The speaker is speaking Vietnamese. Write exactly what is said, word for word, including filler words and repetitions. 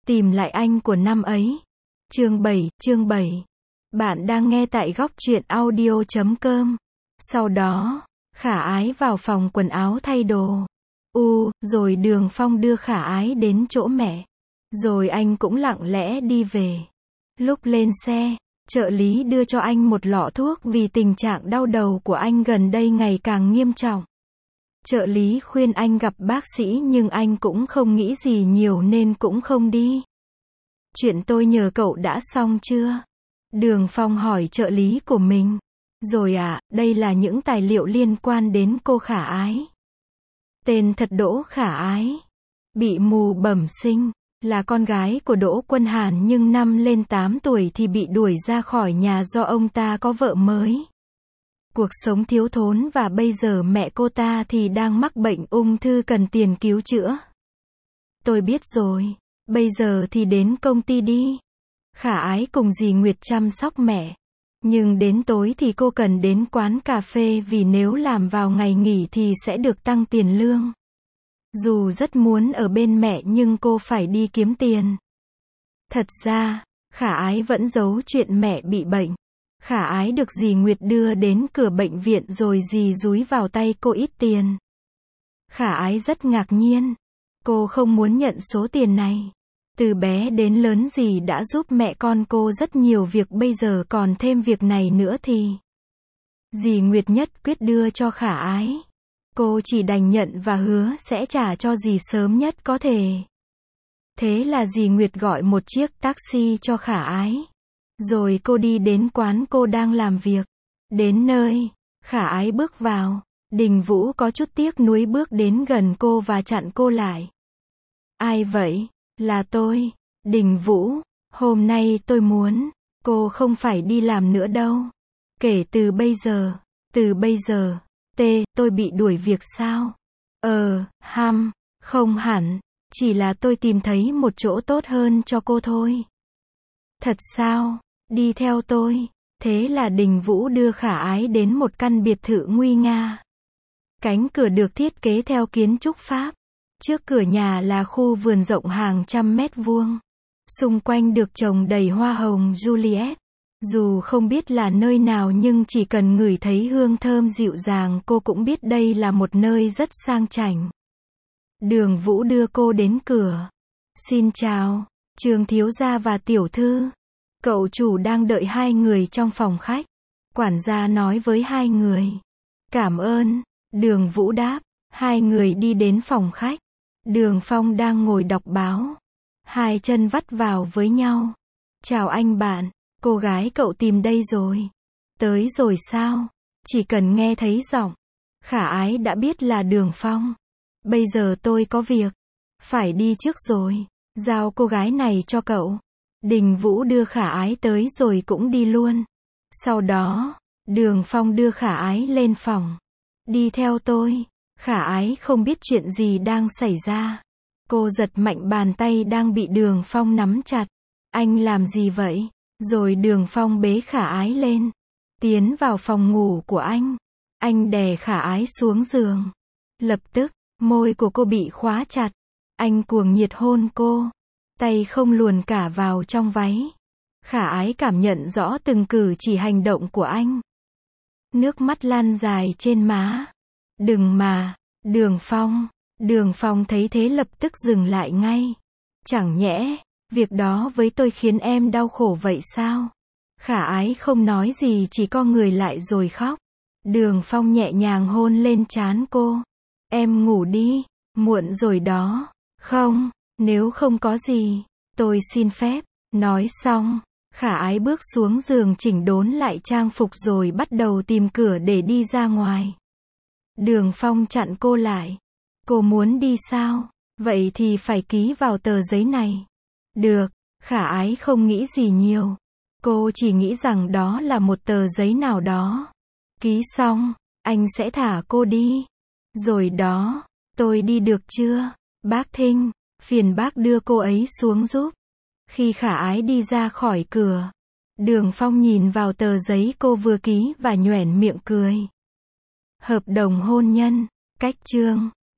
Tìm lại anh của năm ấy. Chương bảy, chương bảy. Bạn đang nghe tại góc truyện audio chấm com. Sau đó, Khả Ái vào phòng quần áo thay đồ. U, rồi Đường Phong đưa Khả Ái đến chỗ mẹ. Rồi anh cũng lặng lẽ đi về. Lúc lên xe, trợ lý đưa cho anh một lọ thuốc vì tình trạng đau đầu của anh gần đây ngày càng nghiêm trọng. Trợ lý khuyên anh gặp bác sĩ nhưng anh cũng không nghĩ gì nhiều nên cũng không đi. Chuyện tôi nhờ cậu đã xong chưa? Đường Phong hỏi trợ lý của mình. Rồi à, đây là những tài liệu liên quan đến cô Khả Ái. Tên thật Đỗ Khả Ái. Bị mù bẩm sinh, là con gái của Đỗ Quân Hàn nhưng năm lên tám tuổi thì bị đuổi ra khỏi nhà do ông ta có vợ mới. Cuộc sống thiếu thốn và bây giờ mẹ cô ta thì đang mắc bệnh ung thư cần tiền cứu chữa. Tôi biết rồi, bây giờ thì đến công ty đi. Khả Ái cùng dì Nguyệt chăm sóc mẹ. Nhưng đến tối thì cô cần đến quán cà phê vì nếu làm vào ngày nghỉ thì sẽ được tăng tiền lương. Dù rất muốn ở bên mẹ nhưng cô phải đi kiếm tiền. Thật ra, Khả Ái vẫn giấu chuyện mẹ bị bệnh. Khả Ái được dì Nguyệt đưa đến cửa bệnh viện rồi dì dúi vào tay cô ít tiền. Khả Ái rất ngạc nhiên. Cô không muốn nhận số tiền này. Từ bé đến lớn dì đã giúp mẹ con cô rất nhiều việc, bây giờ còn thêm việc này nữa thì dì Nguyệt nhất quyết đưa cho Khả Ái. Cô chỉ đành nhận và hứa sẽ trả cho dì sớm nhất có thể. Thế là dì Nguyệt gọi một chiếc taxi cho Khả Ái. Rồi cô đi đến quán cô đang làm việc. Đến nơi, Khả Ái bước vào. Đình Vũ có chút tiếc nuối bước đến gần cô và chặn cô lại. Ai vậy? Là tôi, Đình Vũ. Hôm nay tôi muốn, cô không phải đi làm nữa đâu. Kể từ bây giờ, từ bây giờ, T, tôi bị đuổi việc sao? Ờ, ham, không hẳn, chỉ là tôi tìm thấy một chỗ tốt hơn cho cô thôi. Thật sao? Đi theo tôi. Thế là Đình Vũ đưa Khả Ái đến một căn biệt thự nguy nga. Cánh cửa được thiết kế theo kiến trúc Pháp. Trước cửa nhà là khu vườn rộng hàng trăm mét vuông. Xung quanh được trồng đầy hoa hồng Juliet. Dù không biết là nơi nào nhưng chỉ cần ngửi thấy hương thơm dịu dàng cô cũng biết đây là một nơi rất sang chảnh. Đường Vũ đưa cô đến cửa. Xin chào, Trường thiếu gia và tiểu thư. Cậu chủ đang đợi hai người trong phòng khách. Quản gia nói với hai người. Cảm ơn, Đường Vũ đáp. Hai người đi đến phòng khách. Đường Phong đang ngồi đọc báo. Hai chân vắt vào với nhau. Chào anh bạn, cô gái cậu tìm đây rồi. Tới rồi sao? Chỉ cần nghe thấy giọng, Khả Ái đã biết là Đường Phong. Bây giờ tôi có việc. Phải đi trước rồi. Giao cô gái này cho cậu. Đình Vũ đưa Khả Ái tới rồi cũng đi luôn. Sau đó, Đường Phong đưa Khả Ái lên phòng. Đi theo tôi. Khả Ái không biết chuyện gì đang xảy ra. Cô giật mạnh bàn tay đang bị Đường Phong nắm chặt. Anh làm gì vậy? Rồi Đường Phong bế Khả Ái lên. Tiến vào phòng ngủ của anh. Anh đè Khả Ái xuống giường. Lập tức, môi của cô bị khóa chặt. Anh cuồng nhiệt hôn cô. Tay không luồn cả vào trong váy. Khả Ái cảm nhận rõ từng cử chỉ hành động của anh. Nước mắt lan dài trên má. Đừng mà, Đường Phong. Đường Phong thấy thế lập tức dừng lại ngay. Chẳng nhẽ, việc đó với tôi khiến em đau khổ vậy sao? Khả Ái không nói gì chỉ co người lại rồi khóc. Đường Phong nhẹ nhàng hôn lên trán cô. Em ngủ đi, muộn rồi đó. Không, nếu không có gì, tôi xin phép. Nói xong, Khả Ái bước xuống giường chỉnh đốn lại trang phục rồi bắt đầu tìm cửa để đi ra ngoài. Đường Phong chặn cô lại. Cô muốn đi sao? Vậy thì phải ký vào tờ giấy này. Được, Khả Ái không nghĩ gì nhiều. Cô chỉ nghĩ rằng đó là một tờ giấy nào đó. Ký xong, anh sẽ thả cô đi. Rồi đó, tôi đi được chưa? Bác Thinh, phiền bác đưa cô ấy xuống giúp. Khi Khả Ái đi ra khỏi cửa, Đường Phong nhìn vào tờ giấy cô vừa ký và nhoẻn miệng cười. Hợp đồng hôn nhân, cách chương.